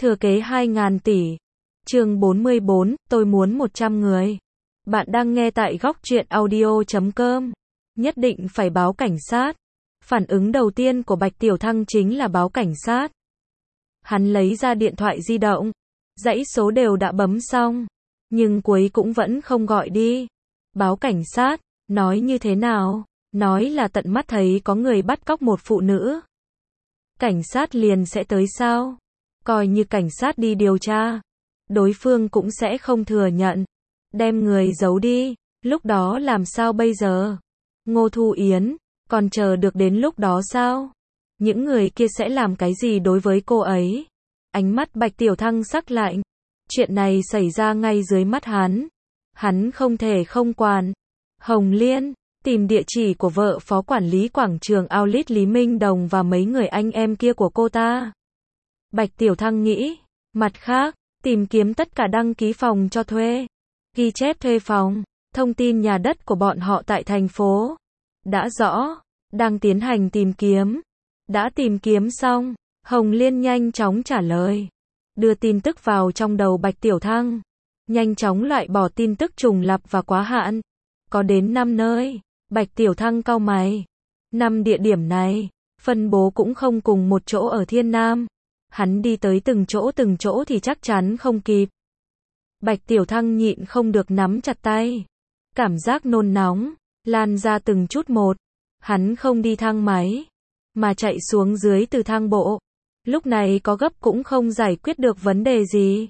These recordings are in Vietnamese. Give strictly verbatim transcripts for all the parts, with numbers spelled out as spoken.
Thừa kế hai ngàn tỷ. Chương bốn mươi bốn, tôi muốn một trăm người. Bạn đang nghe tại góc truyện audio chấm com. Nhất định phải báo cảnh sát. Phản ứng đầu tiên của Bạch Tiểu Thăng chính là báo cảnh sát. Hắn lấy ra điện thoại di động. Dãy số đều đã bấm xong. Nhưng cuối cũng vẫn không gọi đi. Báo cảnh sát, nói như thế nào? Nói là tận mắt thấy có người bắt cóc một phụ nữ. Cảnh sát liền sẽ tới sao? Coi như cảnh sát đi điều tra. Đối phương cũng sẽ không thừa nhận. Đem người giấu đi. Lúc đó làm sao bây giờ? Ngô Thu Yến, còn chờ được đến lúc đó sao? Những người kia sẽ làm cái gì đối với cô ấy? Ánh mắt Bạch Tiểu Thăng sắc lạnh. Chuyện này xảy ra ngay dưới mắt hắn. Hắn không thể không quản. Hồng Liên, tìm địa chỉ của vợ phó quản lý quảng trường Outlet Lý Minh Đồng và mấy người anh em kia của cô ta. Bạch Tiểu Thăng nghĩ. Mặt khác, tìm kiếm tất cả đăng ký phòng cho thuê. Ghi chép thuê phòng. Thông tin nhà đất của bọn họ tại thành phố. Đã rõ. Đang tiến hành tìm kiếm. Đã tìm kiếm xong. Hồng Liên nhanh chóng trả lời. Đưa tin tức vào trong đầu Bạch Tiểu Thăng. Nhanh chóng loại bỏ tin tức trùng lặp và quá hạn. Có đến năm nơi. Bạch Tiểu Thăng cau mày. năm địa điểm này, phân bố cũng không cùng một chỗ ở Thiên Nam. Hắn đi tới từng chỗ từng chỗ thì chắc chắn không kịp. Bạch Tiểu Thăng nhịn không được nắm chặt tay. Cảm giác nôn nóng, lan ra từng chút một. Hắn không đi thang máy, mà chạy xuống dưới từ thang bộ. Lúc này có gấp cũng không giải quyết được vấn đề gì.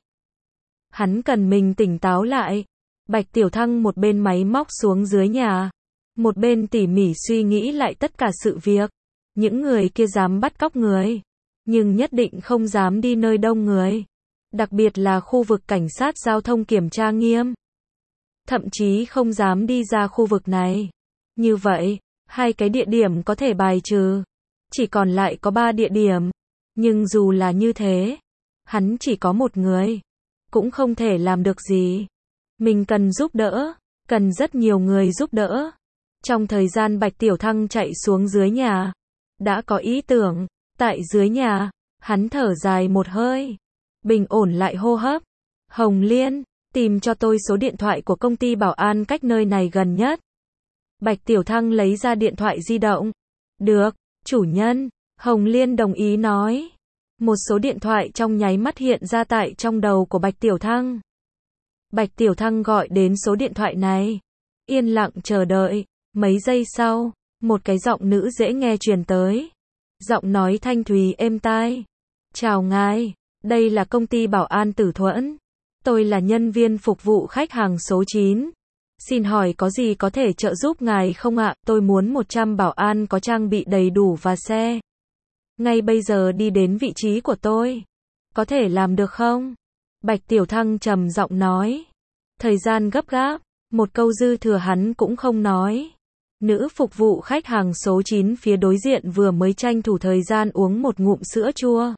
Hắn cần mình tỉnh táo lại. Bạch Tiểu Thăng một bên máy móc xuống dưới nhà. Một bên tỉ mỉ suy nghĩ lại tất cả sự việc. Những người kia dám bắt cóc người. Nhưng nhất định không dám đi nơi đông người. Đặc biệt là khu vực cảnh sát giao thông kiểm tra nghiêm. Thậm chí không dám đi ra khu vực này. Như vậy, hai cái địa điểm có thể bài trừ. Chỉ còn lại có ba địa điểm. Nhưng dù là như thế, hắn chỉ có một người. Cũng không thể làm được gì. Mình cần giúp đỡ. Cần rất nhiều người giúp đỡ. Trong thời gian Bạch Tiểu Thăng chạy xuống dưới nhà. Đã có ý tưởng. Tại dưới nhà, hắn thở dài một hơi. Bình ổn lại hô hấp. Hồng Liên, tìm cho tôi số điện thoại của công ty bảo an cách nơi này gần nhất. Bạch Tiểu Thăng lấy ra điện thoại di động. Được, chủ nhân. Hồng Liên đồng ý nói. Một số điện thoại trong nháy mắt hiện ra tại trong đầu của Bạch Tiểu Thăng. Bạch Tiểu Thăng gọi đến số điện thoại này. Yên lặng chờ đợi. Mấy giây sau, một cái giọng nữ dễ nghe truyền tới. Giọng nói thanh thúy êm tai. Chào ngài, đây là công ty bảo an Tử Thuẫn. Tôi là nhân viên phục vụ khách hàng số chín. Xin hỏi có gì có thể trợ giúp ngài không ạ? Tôi muốn một trăm bảo an có trang bị đầy đủ và xe. Ngay bây giờ đi đến vị trí của tôi. Có thể làm được không? Bạch Tiểu Thăng trầm giọng nói. Thời gian gấp gáp, một câu dư thừa hắn cũng không nói. Nữ phục vụ khách hàng số chín phía đối diện vừa mới tranh thủ thời gian uống một ngụm sữa chua.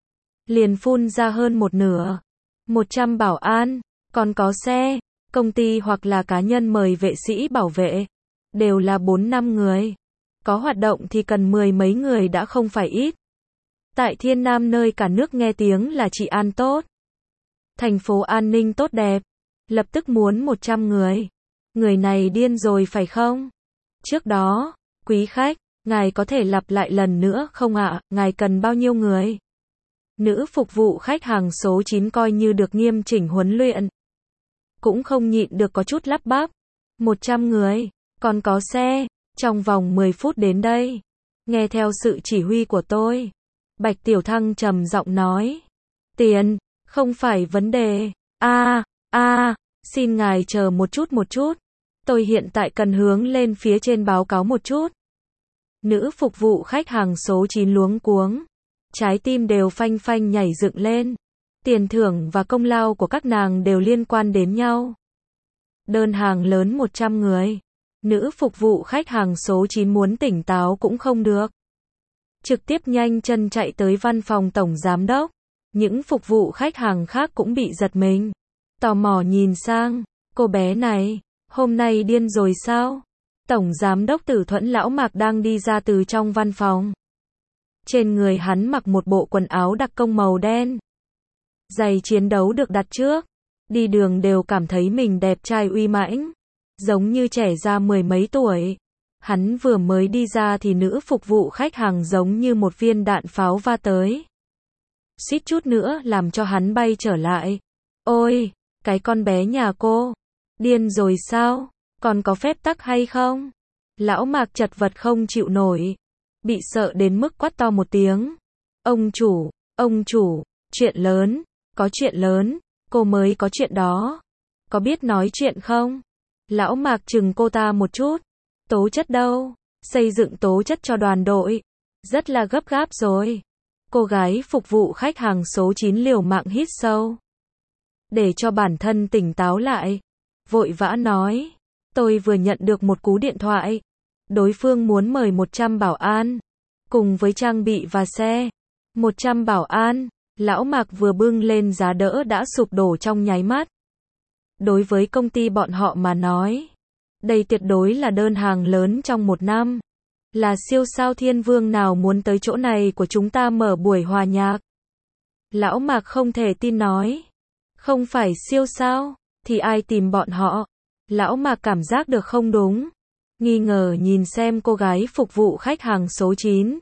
Liền phun ra hơn một nửa. một trăm bảo an, còn có xe, công ty hoặc là cá nhân mời vệ sĩ bảo vệ. Đều là bốn năm người. Có hoạt động thì cần mười mấy người đã không phải ít. Tại Thiên Nam nơi cả nước nghe tiếng là trị an tốt. Thành phố an ninh tốt đẹp. Lập tức muốn một trăm người. Người này điên rồi phải không? Trước đó, quý khách, ngài có thể lặp lại lần nữa không ạ? Ngài cần bao nhiêu người? Nữ phục vụ khách hàng số chín coi như được nghiêm chỉnh huấn luyện. Cũng không nhịn được có chút lắp bắp. một trăm người, còn có xe, trong vòng mười phút đến đây. Nghe theo sự chỉ huy của tôi. Bạch Tiểu Thăng trầm giọng nói. Tiền, không phải vấn đề. A, a, xin ngài chờ một chút một chút. Tôi hiện tại cần hướng lên phía trên báo cáo một chút. Nữ phục vụ khách hàng số chín luống cuống. Trái tim đều phanh phanh nhảy dựng lên. Tiền thưởng và công lao của các nàng đều liên quan đến nhau. Đơn hàng lớn một trăm người. Nữ phục vụ khách hàng số chín muốn tỉnh táo cũng không được. Trực tiếp nhanh chân chạy tới văn phòng tổng giám đốc. Những phục vụ khách hàng khác cũng bị giật mình. Tò mò nhìn sang. Cô bé này, hôm nay điên rồi sao? Tổng giám đốc Tử Thuẫn lão Mạc đang đi ra từ trong văn phòng. Trên người hắn mặc một bộ quần áo đặc công màu đen. Giày chiến đấu được đặt trước. Đi đường đều cảm thấy mình đẹp trai uy mãnh. Giống như trẻ ra mười mấy tuổi. Hắn vừa mới đi ra thì nữ phục vụ khách hàng giống như một viên đạn pháo va tới. Suýt chút nữa làm cho hắn bay trở lại. Ôi, cái con bé nhà cô. Điên rồi sao? Còn có phép tắc hay không? Lão Mạc chật vật không chịu nổi. Bị sợ đến mức quát to một tiếng. Ông chủ, ông chủ, chuyện lớn, có chuyện lớn, cô mới có chuyện đó. Có biết nói chuyện không? Lão Mạc chừng cô ta một chút. Tố chất đâu? Xây dựng tố chất cho đoàn đội. Rất là gấp gáp rồi. Cô gái phục vụ khách hàng số chín liều mạng hít sâu. Để cho bản thân tỉnh táo lại. Vội vã nói. Tôi vừa nhận được một cú điện thoại. Đối phương muốn mời một trăm bảo an. Cùng với trang bị và xe. một trăm bảo an. Lão Mạc vừa bưng lên giá đỡ đã sụp đổ trong nháy mắt. Đối với công ty bọn họ mà nói. Đây tuyệt đối là đơn hàng lớn trong một năm. Là siêu sao thiên vương nào muốn tới chỗ này của chúng ta mở buổi hòa nhạc? Lão Mạc không thể tin nói. Không phải siêu sao, thì ai tìm bọn họ? Lão Mạc cảm giác được không đúng. Nghi ngờ nhìn xem cô gái phục vụ khách hàng số chín.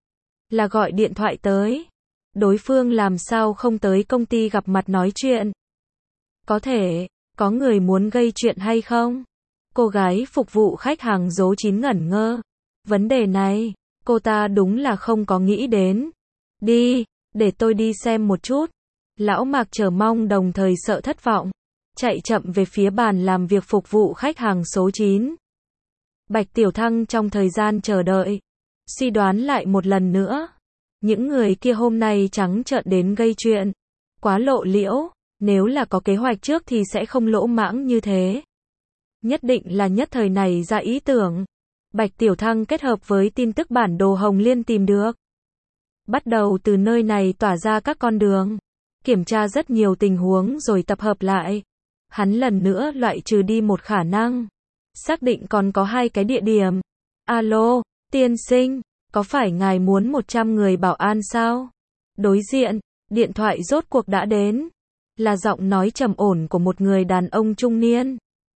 Là gọi điện thoại tới. Đối phương làm sao không tới công ty gặp mặt nói chuyện? Có thể, có người muốn gây chuyện hay không? Cô gái phục vụ khách hàng số chín ngẩn ngơ. Vấn đề này, cô ta đúng là không có nghĩ đến. Đi, để tôi đi xem một chút. Lão Mạc chờ mong đồng thời sợ thất vọng. Chạy chậm về phía bàn làm việc phục vụ khách hàng số chín. Bạch Tiểu Thăng trong thời gian chờ đợi. Suy đoán lại một lần nữa. Những người kia hôm nay trắng trợn đến gây chuyện. Quá lộ liễu, nếu là có kế hoạch trước thì sẽ không lỗ mãng như thế. Nhất định là nhất thời này ra ý tưởng. Bạch Tiểu Thăng kết hợp với tin tức bản đồ Hồng Liên tìm được. Bắt đầu từ nơi này tỏa ra các con đường. Kiểm tra rất nhiều tình huống rồi tập hợp lại. Hắn lần nữa loại trừ đi một khả năng. Xác định còn có hai cái địa điểm. Alo, tiên sinh, có phải ngài muốn một trăm người bảo an sao? Đối diện, điện thoại rốt cuộc đã đến. Là giọng nói trầm ổn của một người đàn ông trung niên.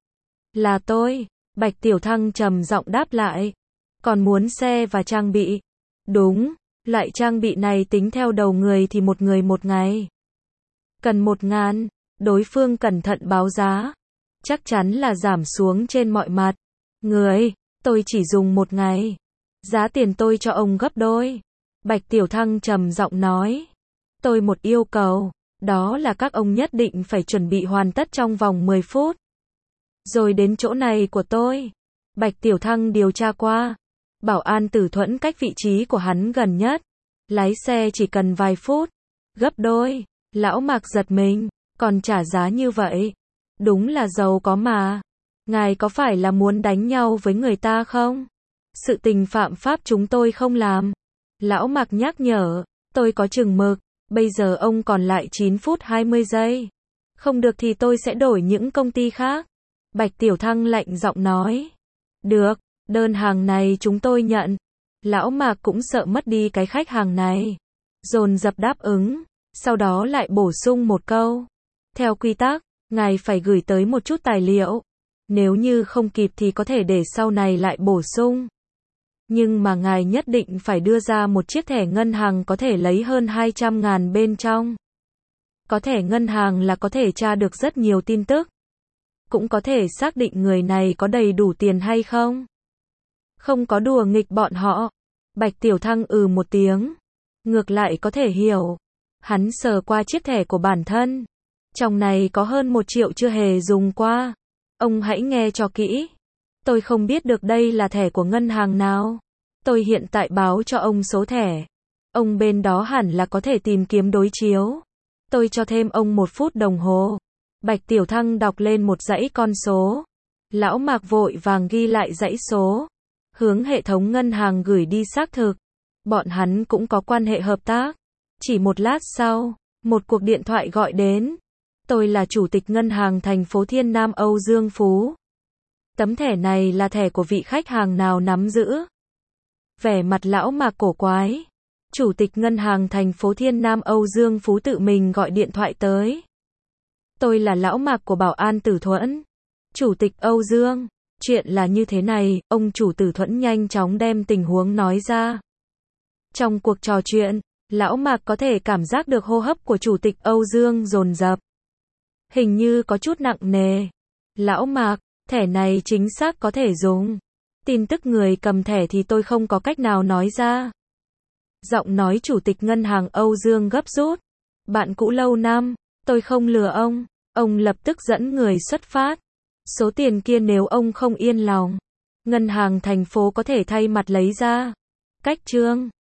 Là tôi, Bạch Tiểu Thăng trầm giọng đáp lại. Còn muốn xe và trang bị? Đúng, loại trang bị này tính theo đầu người thì một người một ngày. Cần một ngàn, đối phương cẩn thận báo giá. Chắc chắn là giảm xuống trên mọi mặt. Người, tôi chỉ dùng một ngày. Giá tiền tôi cho ông gấp đôi. Bạch Tiểu Thăng trầm giọng nói. Tôi một yêu cầu, đó là các ông nhất định phải chuẩn bị hoàn tất trong vòng mười phút. Rồi đến chỗ này của tôi. Bạch Tiểu Thăng điều tra qua. Bảo an Tử Thuẫn cách vị trí của hắn gần nhất. Lái xe chỉ cần vài phút. Gấp đôi. Lão Mạc giật mình. Còn trả giá như vậy. Đúng là giàu có mà. Ngài có phải là muốn đánh nhau với người ta không? Sự tình phạm pháp chúng tôi không làm. Lão Mạc nhắc nhở. Tôi có chừng mực. Bây giờ ông còn lại chín phút hai mươi giây. Không được thì tôi sẽ đổi những công ty khác. Bạch Tiểu Thăng lạnh giọng nói. Được, đơn hàng này chúng tôi nhận. Lão Mạc cũng sợ mất đi cái khách hàng này. Dồn dập đáp ứng. Sau đó lại bổ sung một câu. Theo quy tắc, ngài phải gửi tới một chút tài liệu. Nếu như không kịp thì có thể để sau này lại bổ sung. Nhưng mà ngài nhất định phải đưa ra một chiếc thẻ ngân hàng có thể lấy hơn hai trăm ngàn bên trong. Có thẻ ngân hàng là có thể tra được rất nhiều tin tức. Cũng có thể xác định người này có đầy đủ tiền hay không. Không có đùa nghịch bọn họ. Bạch Tiểu Thăng ừ một tiếng. Ngược lại có thể hiểu. Hắn sờ qua chiếc thẻ của bản thân. Trong này có hơn một triệu chưa hề dùng qua. Ông hãy nghe cho kỹ. Tôi không biết được đây là thẻ của ngân hàng nào. Tôi hiện tại báo cho ông số thẻ. Ông bên đó hẳn là có thể tìm kiếm đối chiếu. Tôi cho thêm ông một phút đồng hồ. Bạch Tiểu Thăng đọc lên một dãy con số. Lão Mạc vội vàng ghi lại dãy số. Hướng hệ thống ngân hàng gửi đi xác thực. Bọn hắn cũng có quan hệ hợp tác. Chỉ một lát sau, một cuộc điện thoại gọi đến. Tôi là chủ tịch ngân hàng thành phố Thiên Nam Âu Dương Phú. Tấm thẻ này là thẻ của vị khách hàng nào nắm giữ? Vẻ mặt Lão Mạc cổ quái. Chủ tịch Ngân hàng thành phố Thiên Nam Âu Dương Phú tự mình gọi điện thoại tới. Tôi là lão Mạc của Bảo An Tử Thuẫn. Chủ tịch Âu Dương, chuyện là như thế này, ông chủ Tử Thuẫn nhanh chóng đem tình huống nói ra. Trong cuộc trò chuyện, lão Mạc có thể cảm giác được hô hấp của chủ tịch Âu Dương dồn dập. Hình như có chút nặng nề. Lão Mạc, thẻ này chính xác có thể dùng. Tin tức người cầm thẻ thì tôi không có cách nào nói ra. Giọng nói chủ tịch ngân hàng Âu Dương gấp rút. Bạn cũ lâu năm, tôi không lừa ông. Ông lập tức dẫn người xuất phát. Số tiền kia nếu ông không yên lòng, ngân hàng thành phố có thể thay mặt lấy ra. Cách chương